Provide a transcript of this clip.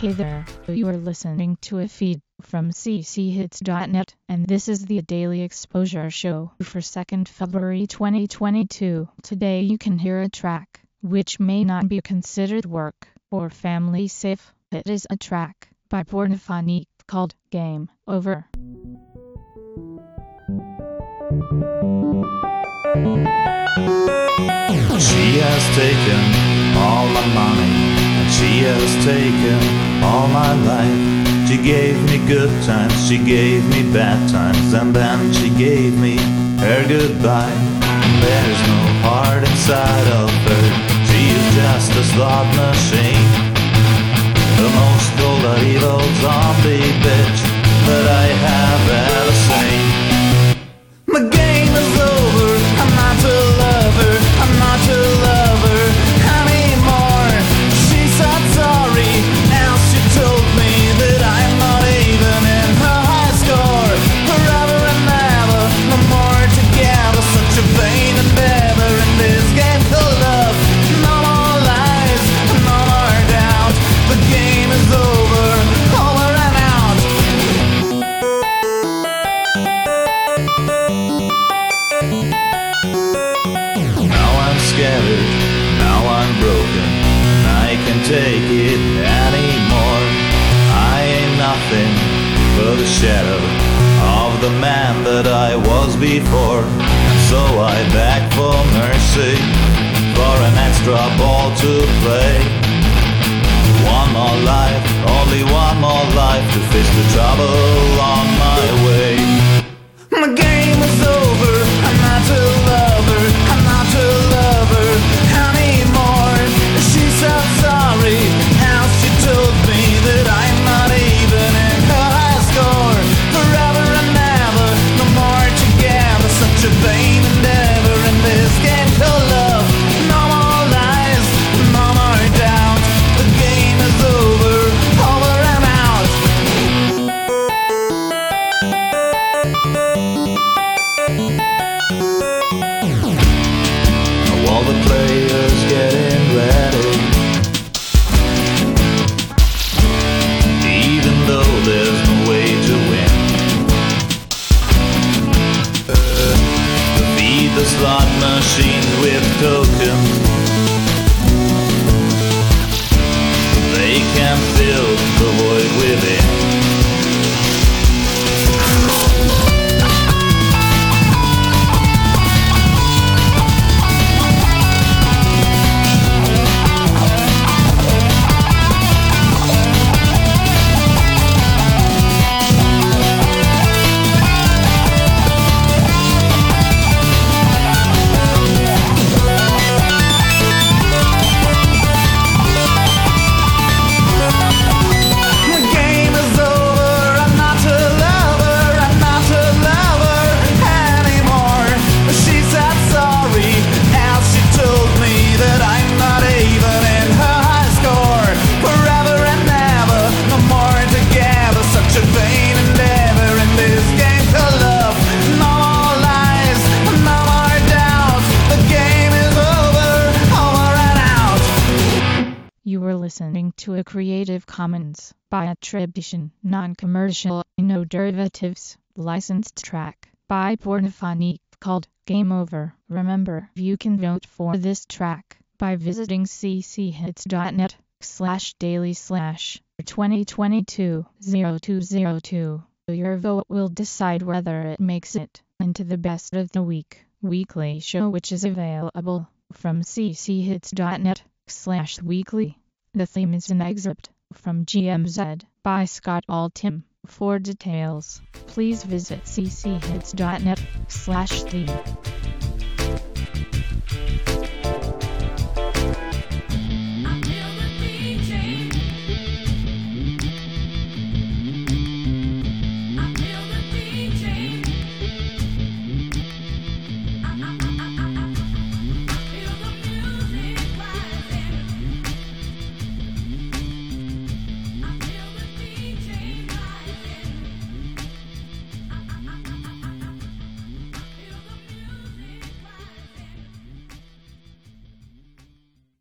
Hey there, you are listening to a feed from cchits.net, and this is the Daily Exposure Show for 2nd February 2022. Today you can hear a track which may not be considered work or family safe. It is a track by Pornofonique called Game Over. She has taken all my money, and she has taken all my life. She gave me good times, she gave me bad times, and then she gave me her goodbye. There's no heart inside of her, she is just a slot machine. The most cold evil zombie bitch that I have ever seen. My game is over, I'm not to love her, I'm not to love her anymore. She said sorry, now she told me that I'm not even in her high score. Forever and ever, no more together, such a vain endeavor in this game called love. No more lies, no more doubt, the game is over, over and out. Now I'm scattered, now I'm broken, I can't take it anymore. I ain't nothing but a shadow of the man that I was before. And so I beg for mercy, for an extra ball to play. One more life, only one more life to face the trouble on my way. My game is over, I'm not to love her, I'm not to love her anymore. She said sorry, now she told me that I'm not even in her high score. Forever and ever, no more together, such a vain endeavor in this game called love. No more lies, no more doubt, the game is over, over and out. All the players getting ready, even though there's no way to win. Feed the slot machine with tokens, they can fill the void within. You were listening to a Creative Commons by attribution, non-commercial, no derivatives, licensed track by Pornofonique called Game Over. Remember, you can vote for this track by visiting cchits.net/daily/2022-0202. Your vote will decide whether it makes it into the Best of the Week weekly show, which is available from cchits.net/weekly. The theme is an excerpt from GMZ by Scott Altham. For details, please visit cchits.net/theme.